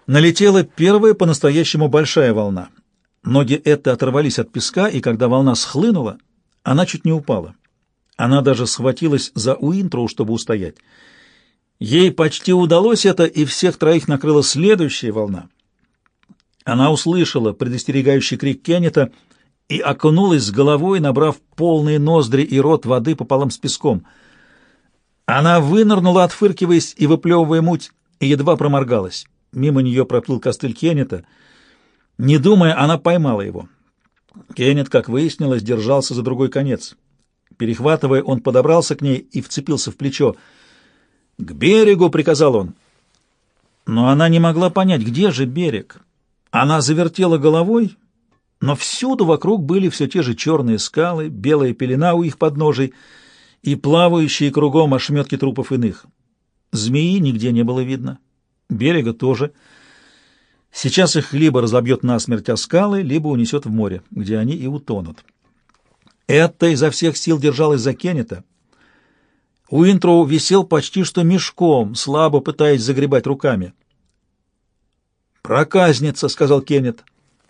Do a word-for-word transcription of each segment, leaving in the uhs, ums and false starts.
Налетела первая по-настоящему большая волна. Ноги Этты оторвались от песка, и когда волна схлынула, она чуть не упала. Она даже схватилась за Уинтроу, чтобы устоять. Ей почти удалось это, и всех троих накрыла следующая волна. Она услышала предостерегающий крик Кеннета и окунулась с головой, набрав полные ноздри и рот воды пополам с песком. Она вынырнула, отфыркиваясь и выплевывая муть, и едва проморгалась. Мимо нее проплыл костыль Кеннета. Не думая, она поймала его. Кеннет, как выяснилось, держался за другой конец. Перехватывая, он подобрался к ней и вцепился в плечо. «К берегу!» — приказал он. Но она не могла понять, где же берег. Она завертела головой, но всюду вокруг были все те же черные скалы, белая пелена у их подножий и плавающие кругом ошметки трупов иных. Змеи нигде не было видно, берега тоже. Сейчас их либо разобьет насмерть о скалы, либо унесет в море, где они и утонут. Это изо всех сил держалась за Кеннета. Уинтроу висел почти что мешком, слабо пытаясь загребать руками. «Проказница», — сказал Кеннет.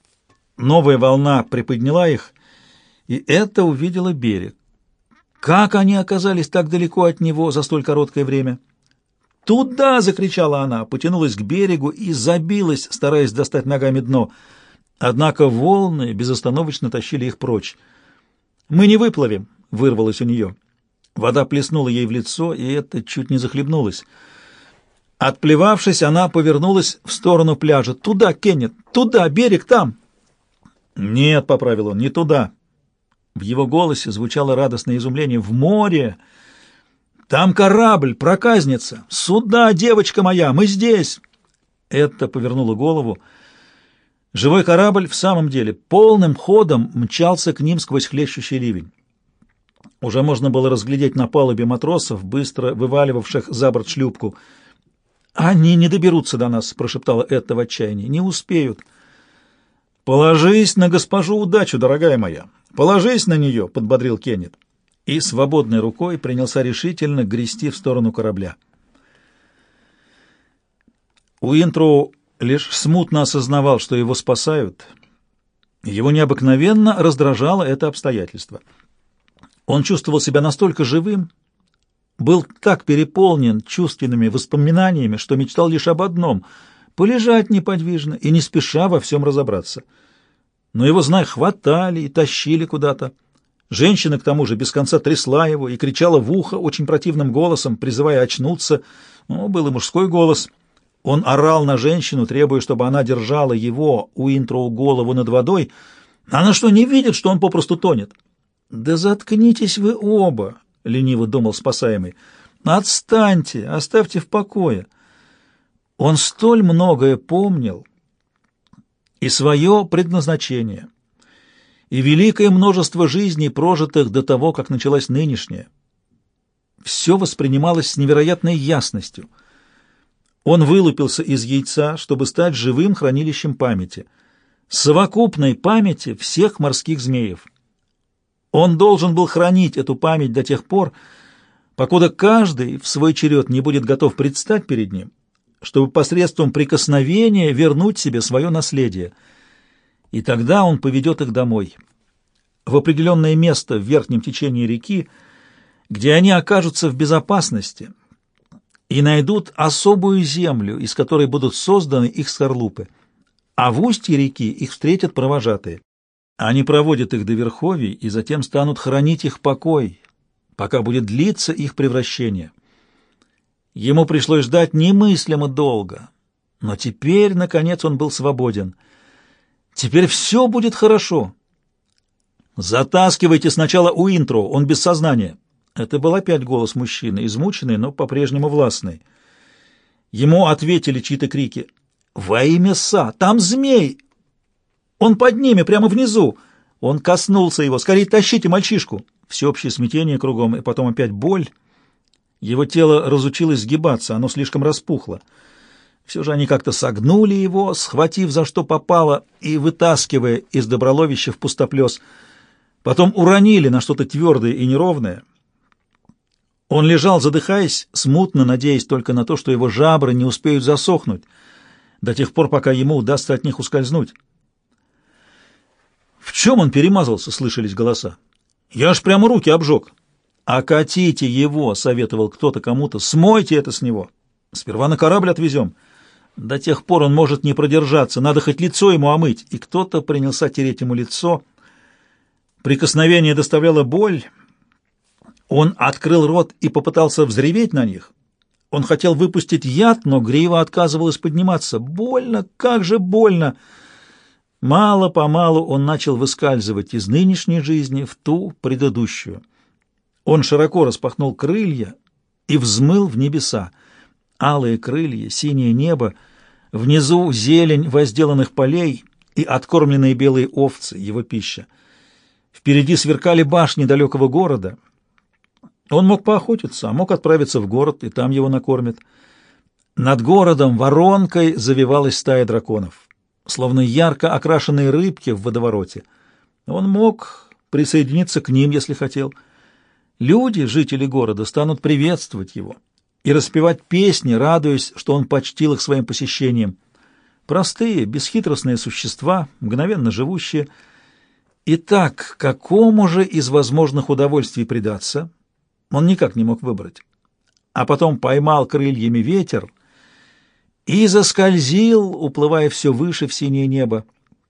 Новая волна приподняла их, и это увидела берег. Как они оказались так далеко от него за столь короткое время? «Туда!» — закричала она, потянулась к берегу и забилась, стараясь достать ногами дно. Однако волны безостановочно тащили их прочь. «Мы не выплывем!» — вырвалось у нее. Вода плеснула ей в лицо, и это чуть не захлебнулась. Отплевавшись, она повернулась в сторону пляжа. «Туда, Кеннет! Туда! Берег там!» «Нет», — поправил он, — «не туда». В его голосе звучало радостное изумление. «В море! Там корабль, проказница! Сюда, девочка моя, мы здесь!» Это повернула голову. Живой корабль в самом деле полным ходом мчался к ним сквозь хлещущий ливень. Уже можно было разглядеть на палубе матросов, быстро вываливавших за борт шлюпку. «Они не доберутся до нас», — прошептала Этта в отчаянии. «Не успеют». «Положись на госпожу удачу, дорогая моя! Положись на нее!» — подбодрил Кеннет. И свободной рукой принялся решительно грести в сторону корабля. Уинтроу лишь смутно осознавал, что его спасают. Его необыкновенно раздражало это обстоятельство. Он чувствовал себя настолько живым, был так переполнен чувственными воспоминаниями, что мечтал лишь об одном — полежать неподвижно и не спеша во всем разобраться. Но его, знай, хватали и тащили куда-то. Женщина, к тому же, без конца трясла его и кричала в ухо очень противным голосом, призывая очнуться. Ну, был и мужской голос. Он орал на женщину, требуя, чтобы она держала его, Уинтроу, голову над водой. Она что, не видит, что он попросту тонет? «Да заткнитесь вы оба!» — лениво думал спасаемый. «Отстаньте, оставьте в покое». Он столь многое помнил, и свое предназначение, и великое множество жизней, прожитых до того, как началась нынешняя. Все воспринималось с невероятной ясностью. Он вылупился из яйца, чтобы стать живым хранилищем памяти, совокупной памяти всех морских змеев. Он должен был хранить эту память до тех пор, покуда каждый в свой черед не будет готов предстать перед ним, чтобы посредством прикосновения вернуть себе свое наследие. И тогда он поведет их домой, в определенное место в верхнем течении реки, где они окажутся в безопасности и найдут особую землю, из которой будут созданы их скорлупы, а в устье реки их встретят провожатые. Они проводят их до верховий и затем станут хранить их покой, пока будет длиться их превращение. Ему пришлось ждать немыслимо долго, но теперь, наконец, он был свободен. Теперь все будет хорошо. «Затаскивайте сначала Уинтроу, он без сознания». Это был опять голос мужчины, измученный, но по-прежнему властный. Ему ответили чьи-то крики. «Во имя Са! Там змей! Он под ними, прямо внизу!» Он коснулся его. «Скорее тащите мальчишку!» Всеобщее смятение кругом, и потом опять боль. Его тело разучилось сгибаться, оно слишком распухло. Все же они как-то согнули его, схватив за что попало и вытаскивая из доброловища в пустоплес. Потом уронили на что-то твердое и неровное. Он лежал, задыхаясь, смутно надеясь только на то, что его жабры не успеют засохнуть. до тех пор, пока ему удастся от них ускользнуть. «В чем он перемазался?» — слышались голоса. «Я аж прямо руки обжег». «Окатите его!» — советовал кто-то кому-то. «Смойте это с него! Сперва на корабль отвезем. До тех пор он может не продержаться, надо хоть лицо ему омыть». И кто-то принялся тереть ему лицо. Прикосновение доставляло боль. Он открыл рот и попытался взреветь на них. Он хотел выпустить яд, но грива отказывалась подниматься. Больно, как же больно! Мало-помалу он начал выскальзывать из нынешней жизни в ту предыдущую. Он широко распахнул крылья и взмыл в небеса. Алые крылья, синее небо, внизу зелень возделанных полей и откормленные белые овцы, его пища. Впереди сверкали башни далекого города. Он мог поохотиться, а мог отправиться в город, и там его накормят. Над городом воронкой завивалась стая драконов, словно ярко окрашенные рыбки в водовороте. Он мог присоединиться к ним, если хотел. Люди, жители города, станут приветствовать его и распевать песни, радуясь, что он почтил их своим посещением. Простые, бесхитростные существа, мгновенно живущие. Итак, к какому же из возможных удовольствий предаться, он никак не мог выбрать. А потом поймал крыльями ветер и заскользил, уплывая все выше в синее небо.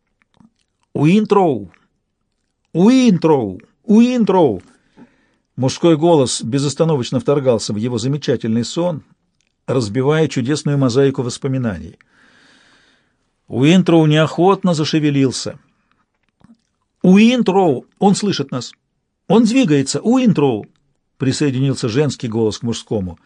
«Уинтроу! Уинтроу! Уинтроу!» Мужской голос безостановочно вторгался в его замечательный сон, разбивая чудесную мозаику воспоминаний. Уинтроу неохотно зашевелился. «Уинтроу! Он слышит нас! Он двигается! Уинтроу!» Присоединился женский голос к мужскому.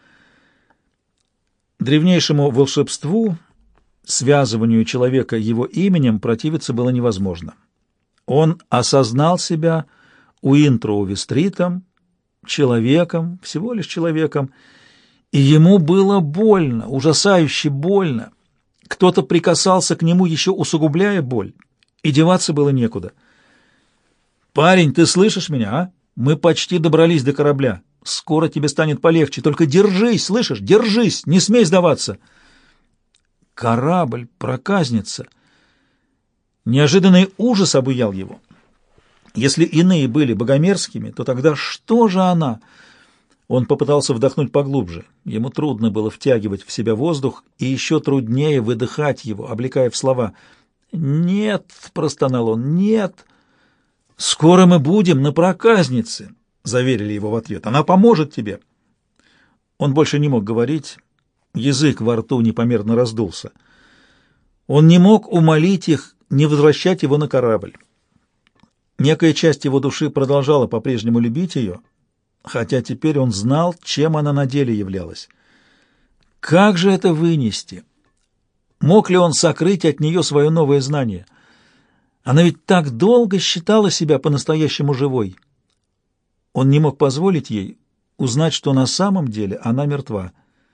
Древнейшему волшебству, связыванию человека его именем, противиться было невозможно. Он осознал себя Уинтроу-Вестритом, человеком, всего лишь человеком, и ему было больно, ужасающе больно. Кто-то прикасался к нему, еще усугубляя боль, и деваться было некуда. «Парень, ты слышишь меня, а? Мы почти добрались до корабля. Скоро тебе станет полегче. Только держись, слышишь? Держись, не смей сдаваться!» Корабль, проказница. Неожиданный ужас обуял его. Если иные были богомерзкими, то тогда что же она? Он попытался вдохнуть поглубже. Ему трудно было втягивать в себя воздух, и еще труднее выдыхать его, облекая в слова. «Нет», — простонал он, — «нет». «Скоро мы будем на проказнице», — заверили его в ответ. «Она поможет тебе». Он больше не мог говорить. Язык во рту непомерно раздулся. Он не мог умолить их не возвращать его на корабль. Некая часть его души продолжала по-прежнему любить ее, хотя теперь он знал, чем она на деле являлась. Как же это вынести? Мог ли он сокрыть от нее свое новое знание? Она ведь так долго считала себя по-настоящему живой. Он не мог позволить ей узнать, что на самом деле она мертва.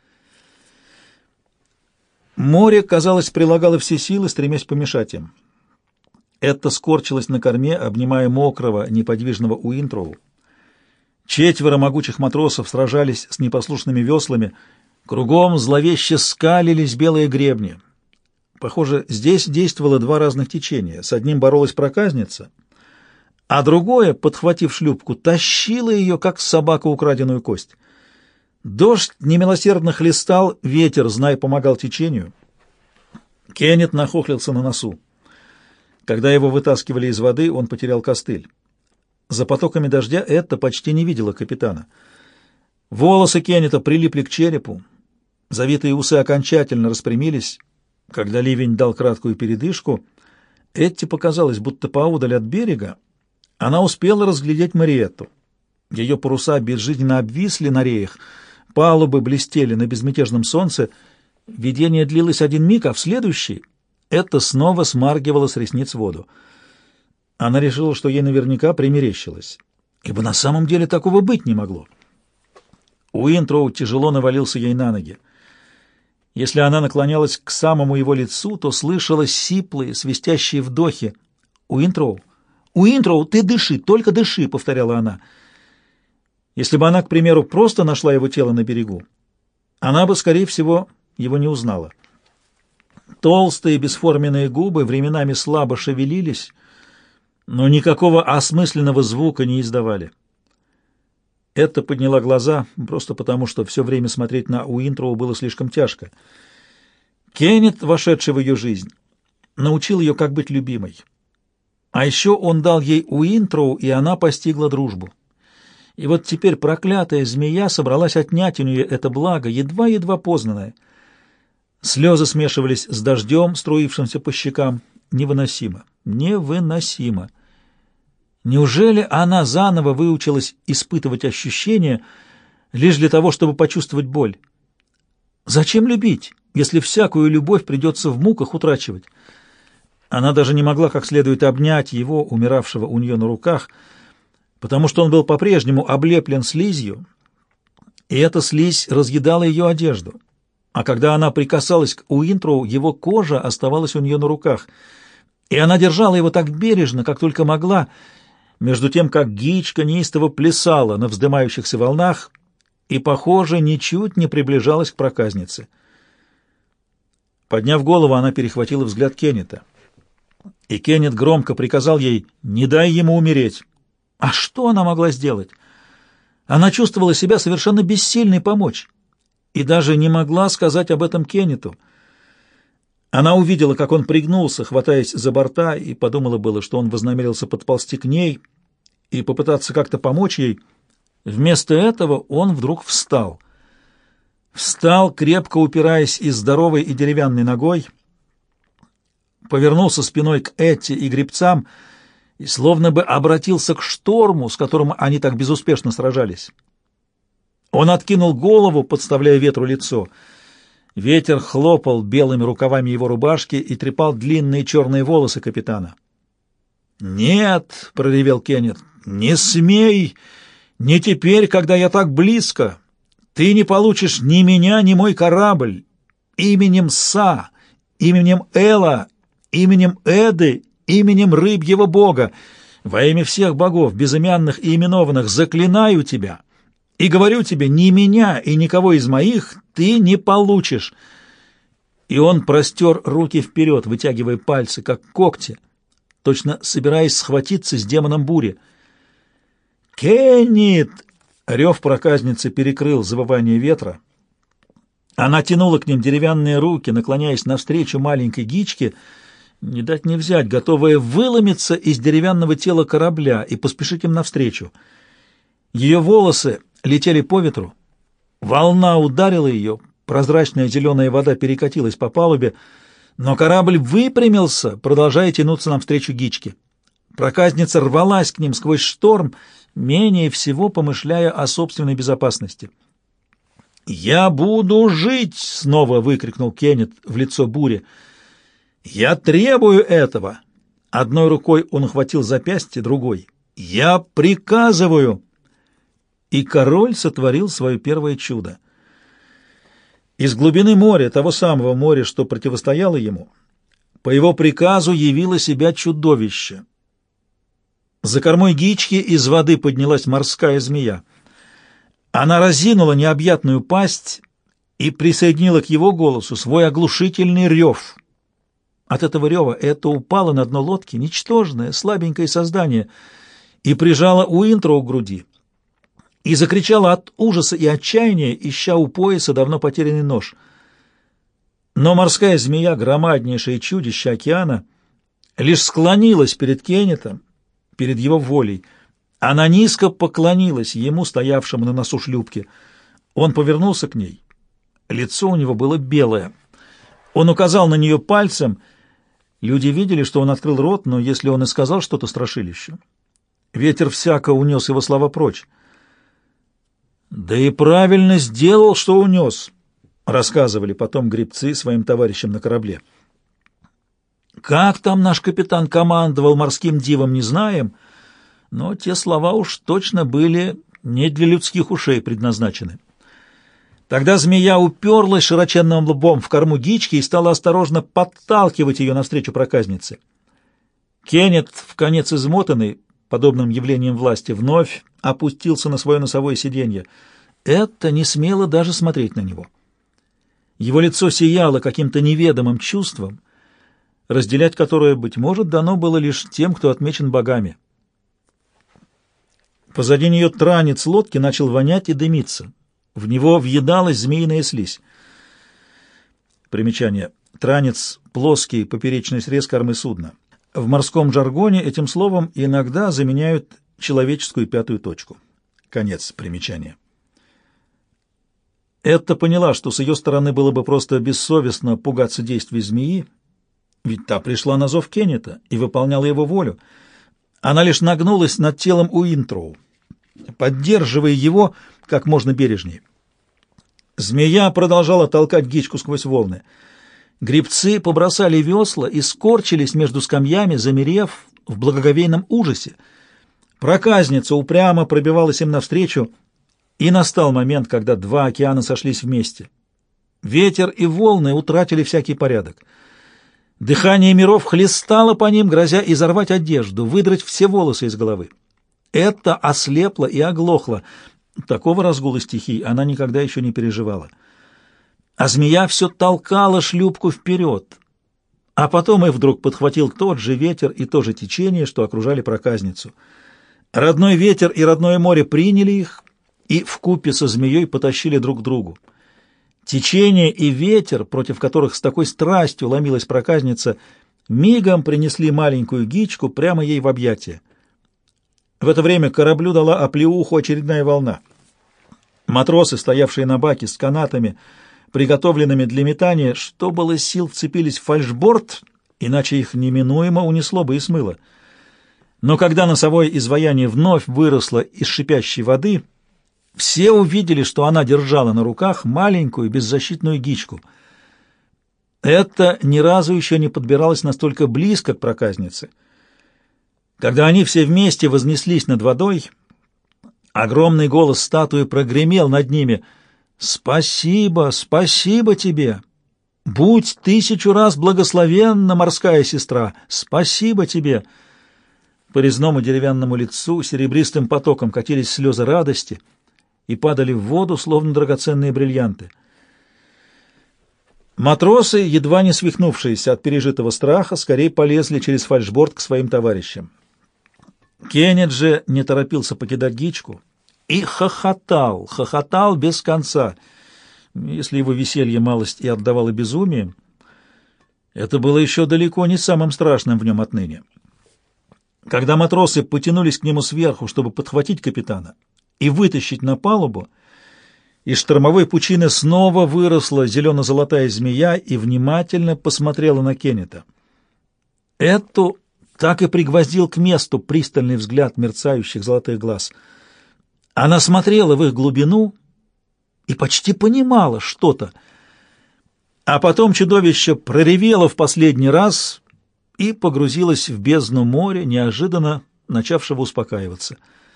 Море, казалось, прилагало все силы, стремясь помешать им. Это скорчилось на корме, обнимая мокрого, неподвижного Уинтроу. Четверо могучих матросов сражались с непослушными веслами, кругом зловеще скалились белые гребни. Похоже, здесь действовало два разных течения. С одним боролась проказница, а другое, подхватив шлюпку, тащило ее, как собака, украденную кость. Дождь немилосердно хлестал, ветер, знай, помогал течению. Кеннет нахохлился на носу. Когда его вытаскивали из воды, он потерял костыль. За потоками дождя это почти не видела капитана. Волосы Кеннета прилипли к черепу, завитые усы окончательно распрямились. Когда ливень дал краткую передышку, Этти показалось, будто поодаль от берега она успела разглядеть Мариетту. Ее паруса безжизненно обвисли на реях, палубы блестели на безмятежном солнце. Видение длилось один миг, а в следующий это снова смаргивало с ресниц воду. Она решила, что ей наверняка примерещилось, ибо на самом деле такого быть не могло. Уинтроу тяжело навалился ей на ноги. Если она наклонялась к самому его лицу, то слышала сиплые, свистящие вдохи. «Уинтроу! Уинтроу, ты дыши, только дыши!» — повторяла она. Если бы она, к примеру, просто нашла его тело на берегу, она бы, скорее всего, его не узнала. Толстые бесформенные губы временами слабо шевелились, но никакого осмысленного звука не издавали. Эта подняла глаза, просто потому, что все время смотреть на Уинтроу было слишком тяжко. Кеннет, вошедший в ее жизнь, научил ее, как быть любимой. А еще он дал ей Уинтроу, и она постигла дружбу. И вот теперь проклятая змея собралась отнять у нее это благо, едва-едва познанное. Слезы смешивались с дождем, струившимся по щекам. Невыносимо, невыносимо. Неужели она заново выучилась испытывать ощущения лишь для того, чтобы почувствовать боль? Зачем любить, если всякую любовь придется в муках утрачивать? Она даже не могла как следует обнять его, умиравшего у нее на руках, потому что он был по-прежнему облеплен слизью, и эта слизь разъедала ее одежду. А когда она прикасалась к Уинтроу, его кожа оставалась у нее на руках, и она держала его так бережно, как только могла, между тем, как Гичка неистово плясала на вздымающихся волнах и, похоже, ничуть не приближалась к проказнице. Подняв голову, она перехватила взгляд Кеннета. И Кеннет громко приказал ей: «Не дай ему умереть». А что она могла сделать? Она чувствовала себя совершенно бессильной помочь и даже не могла сказать об этом Кеннету. Она увидела, как он пригнулся, хватаясь за борта, и подумала было, что он вознамерился подползти к ней и попытаться как-то помочь ей. Вместо этого он вдруг встал. Встал, крепко упираясь и здоровой, и деревянной ногой, повернулся спиной к Этти и гребцам и словно бы обратился к шторму, с которым они так безуспешно сражались. Он откинул голову, подставляя ветру лицо. Ветер хлопал белыми рукавами его рубашки и трепал длинные черные волосы капитана. «Нет!» — проревел Кеннет. «Не смей! Не теперь, когда я так близко! Ты не получишь ни меня, ни мой корабль! Именем Са, именем Эла, именем Эды, именем рыбьего бога, во имя всех богов, безымянных и именованных, заклинаю тебя и говорю тебе, ни меня и никого из моих ты не получишь». И он простер руки вперед, вытягивая пальцы, как когти, точно собираясь схватиться с демоном бури. «Кеннет!» — рев проказницы перекрыл завывание ветра. Она тянула к ним деревянные руки, наклоняясь навстречу маленькой Гичке, не дать не взять, готовая выломиться из деревянного тела корабля и поспешить им навстречу. Ее волосы летели по ветру, волна ударила ее, прозрачная зеленая вода перекатилась по палубе, но корабль выпрямился, продолжая тянуться навстречу Гичке. Проказница рвалась к ним сквозь шторм, менее всего помышляя о собственной безопасности. «Я буду жить!» — снова выкрикнул Кеннет в лицо бури. «Я требую этого!» Одной рукой он ухватил запястье, другой. «Я приказываю!» И король сотворил свое первое чудо. Из глубины моря, того самого моря, что противостояло ему, по его приказу явило себя чудовище. За кормой Гички из воды поднялась морская змея. Она разинула необъятную пасть и присоединила к его голосу свой оглушительный рев. От этого рева это упало на дно лодки, ничтожное, слабенькое создание, и прижало Уинтроу к груди, и закричала от ужаса и отчаяния, ища у пояса давно потерянный нож. Но морская змея, громаднейшее чудище океана, лишь склонилась перед Кеннетом, перед его волей. Она низко поклонилась ему, стоявшему на носу шлюпки. Он повернулся к ней. Лицо у него было белое. Он указал на нее пальцем. Люди видели, что он открыл рот, но если он и сказал что-то страшилище, ветер всяко унес его слова прочь. «Да и правильно сделал, что унес», — рассказывали потом гребцы своим товарищам на корабле. Как там наш капитан командовал морским дивом, не знаем, но те слова уж точно были не для людских ушей предназначены. Тогда змея уперлась широченным лбом в корму Гички и стала осторожно подталкивать ее навстречу проказнице. Кеннет, вконец измотанный подобным явлением власти, вновь опустился на свое носовое сиденье. Это не смело даже смотреть на него. Его лицо сияло каким-то неведомым чувством, разделять которое, быть может, дано было лишь тем, кто отмечен богами. Позади нее транец лодки начал вонять и дымиться. В него въедалась змеиная слизь. Примечание. Транец — плоский поперечный срез кормы судна. В морском жаргоне этим словом иногда заменяют человеческую пятую точку. Конец примечания. Этта поняла, что с ее стороны было бы просто бессовестно пугаться действий змеи, ведь та пришла на зов Кеннета и выполняла его волю. Она лишь нагнулась над телом Уинтроу, поддерживая его как можно бережнее. Змея продолжала толкать гичку сквозь волны. Гребцы побросали весла и скорчились между скамьями, замерев в благоговейном ужасе. Проказница упрямо пробивалась им навстречу, и настал момент, когда два океана сошлись вместе. Ветер и волны утратили всякий порядок. Дыхание миров хлестало по ним, грозя изорвать одежду, выдрать все волосы из головы. Это ослепло и оглохло. Такого разгула стихий она никогда еще не переживала. А змея все толкала шлюпку вперед. А потом и вдруг подхватил тот же ветер и то же течение, что окружали проказницу. Родной ветер и родное море приняли их и вкупе со змеей потащили друг к другу. Течение и ветер, против которых с такой страстью ломилась проказница, мигом принесли маленькую гичку прямо ей в объятия. В это время кораблю дала оплеуху очередная волна. Матросы, стоявшие на баке с канатами, приготовленными для метания, что было сил, вцепились в фальшборд, иначе их неминуемо унесло бы и смыло. Но когда носовое изваяние вновь выросло из шипящей воды, все увидели, что она держала на руках маленькую беззащитную гичку. Это ни разу еще не подбиралось настолько близко к проказнице. Когда они все вместе вознеслись над водой, огромный голос статуи прогремел над ними: «Спасибо, спасибо тебе! Будь тысячу раз благословенна, морская сестра! Спасибо тебе!» По резному деревянному лицу серебристым потоком катились слезы радости и падали в воду, словно драгоценные бриллианты. Матросы, едва не свихнувшиеся от пережитого страха, скорее полезли через фальшборд к своим товарищам. Кеннет же не торопился покидать гичку и хохотал, хохотал без конца. Если его веселье малость и отдавало безумием, это было еще далеко не самым страшным в нем отныне. Когда матросы потянулись к нему сверху, чтобы подхватить капитана и вытащить на палубу, из штормовой пучины снова выросла зелено-золотая змея и внимательно посмотрела на Кеннета. Эту так и пригвоздил к месту пристальный взгляд мерцающих золотых глаз. Она смотрела в их глубину и почти понимала что-то. А потом чудовище проревело в последний раз и погрузилось в бездну моря, неожиданно начавшего успокаиваться.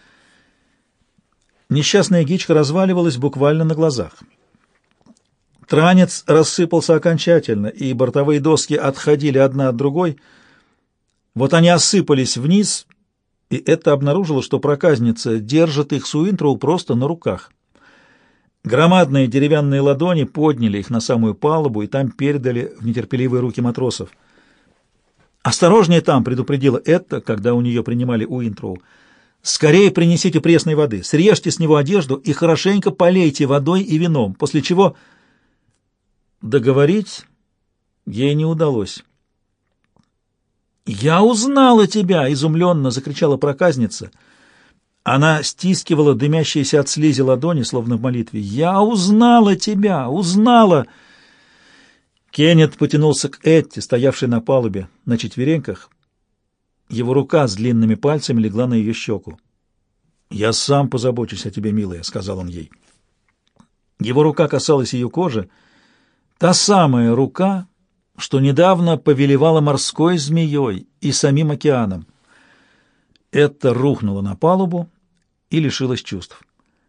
Несчастная гичка разваливалась буквально на глазах. Транец рассыпался окончательно, и бортовые доски отходили одна от другой. Вот они осыпались вниз, и это обнаружило, что проказница держит их с Уинтроу просто на руках. Громадные деревянные ладони подняли их на самую палубу и там передали в нетерпеливые руки матросов. «Осторожнее там!» — предупредила это, когда у нее принимали Уинтроу. «Скорее принесите пресной воды, срежьте с него одежду и хорошенько полейте водой и вином», после чего договорить ей не удалось. «Я узнала тебя!» — изумленно закричала проказница. Она стискивала дымящиеся от слизи ладони, словно в молитве. «Я узнала тебя! Узнала!» Кеннет потянулся к Этти, стоявшей на палубе на четвереньках. Его рука с длинными пальцами легла на ее щеку. «Я сам позабочусь о тебе, милая», — сказал он ей. Его рука касалась ее кожи. Та самая рука, что недавно повелевала морской змеей и самим океаном. Это рухнуло на палубу и лишилось чувств.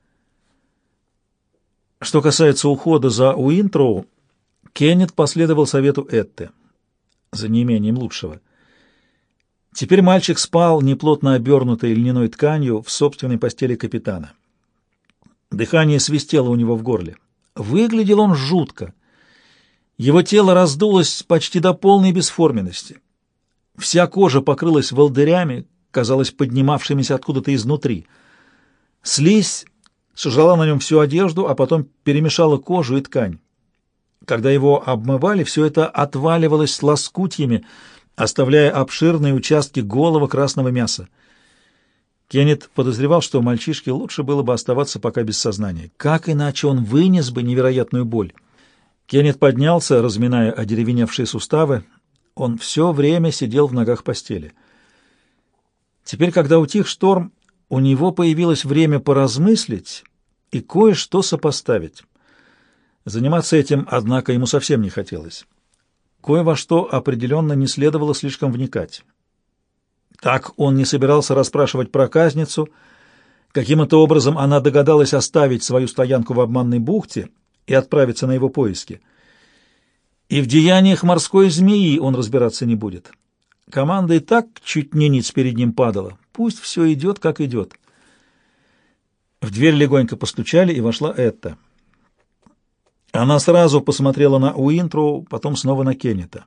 Что касается ухода за Уинтроу, Кеннет последовал совету Этты, за неимением лучшего. Теперь мальчик спал, неплотно обернутой льняной тканью, в собственной постели капитана. Дыхание свистело у него в горле. Выглядел он жутко. Его тело раздулось почти до полной бесформенности. Вся кожа покрылась волдырями, казалось, поднимавшимися откуда-то изнутри. Слизь сожрала на нем всю одежду, а потом перемешала кожу и ткань. Когда его обмывали, все это отваливалось лоскутьями, оставляя обширные участки голого красного мяса. Кеннет подозревал, что мальчишке лучше было бы оставаться пока без сознания. Как иначе он вынес бы невероятную боль? Кеннет поднялся, разминая одеревеневшие суставы. Он все время сидел в ногах постели. Теперь, когда утих шторм, у него появилось время поразмыслить и кое-что сопоставить. Заниматься этим, однако, ему совсем не хотелось. Кое во что определенно не следовало слишком вникать. Так он не собирался расспрашивать проказницу. Каким-то образом она догадалась оставить свою стоянку в обманной бухте и отправиться на его поиски. И в деяниях морской змеи он разбираться не будет. Команда и так чуть не ниц перед ним падала. Пусть все идет, как идет. В дверь легонько постучали, и вошла Этта. Она сразу посмотрела на Уинтру, потом снова на Кеннета.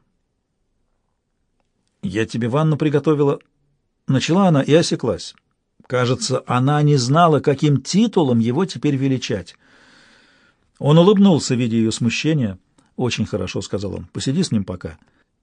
«Я тебе ванну приготовила». Начала она и осеклась. Кажется, она не знала, каким титулом его теперь величать. Он улыбнулся, видя ее смущение. «Очень хорошо», — сказал он. «Посиди с ним пока.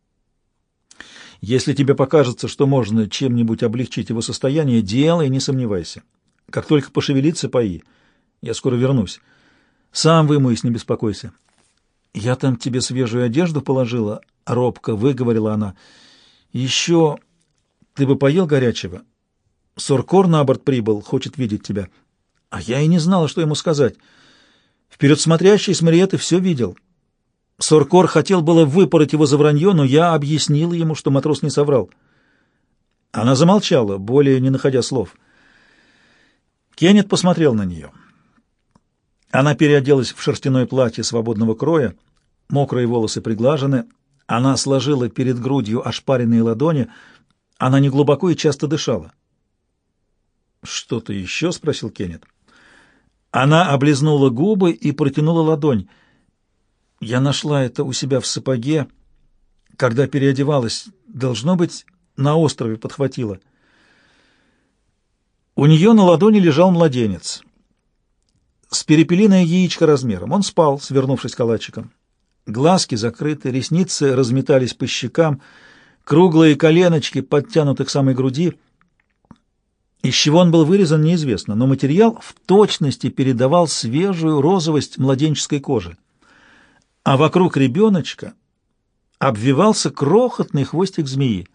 Если тебе покажется, что можно чем-нибудь облегчить его состояние, делай, не сомневайся. Как только пошевелится, пои. Я скоро вернусь. Сам вымоюсь, не беспокойся». «Я там тебе свежую одежду положила», — робко выговорила она. «Еще ты бы поел горячего. Соркор на борт прибыл, хочет видеть тебя». А я и не знала, что ему сказать. Вперед смотрящий с Мариетты все видел. Соркор хотел было выпороть его за вранье, но я объяснила ему, что матрос не соврал. Она замолчала, более не находя слов. Кеннет посмотрел на нее. Она переоделась в шерстяное платье свободного кроя, мокрые волосы приглажены, она сложила перед грудью ошпаренные ладони, она неглубоко и часто дышала. «Что-то еще?» — спросил Кеннет. Она облизнула губы и протянула ладонь. «Я нашла это у себя в сапоге, когда переодевалась. Должно быть, на острове подхватила». У нее на ладони лежал младенец. С перепелиное яичко размером. Он спал, свернувшись калачиком. Глазки закрыты, ресницы разметались по щекам, круглые коленочки подтянуты к самой груди. Из чего он был вырезан, неизвестно, но материал в точности передавал свежую розовость младенческой кожи. А вокруг ребеночка обвивался крохотный хвостик змеи.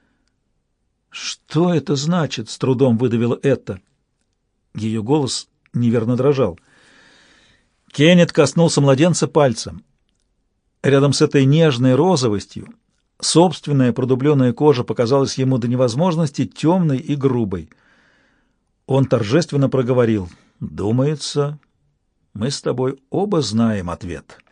«Что это значит?» — с трудом выдавила Этта. Ее голос неверно дрожал. Кеннет коснулся младенца пальцем. Рядом с этой нежной розовостью собственная продубленная кожа показалась ему до невозможности темной и грубой. Он торжественно проговорил: «Думается, мы с тобой оба знаем ответ».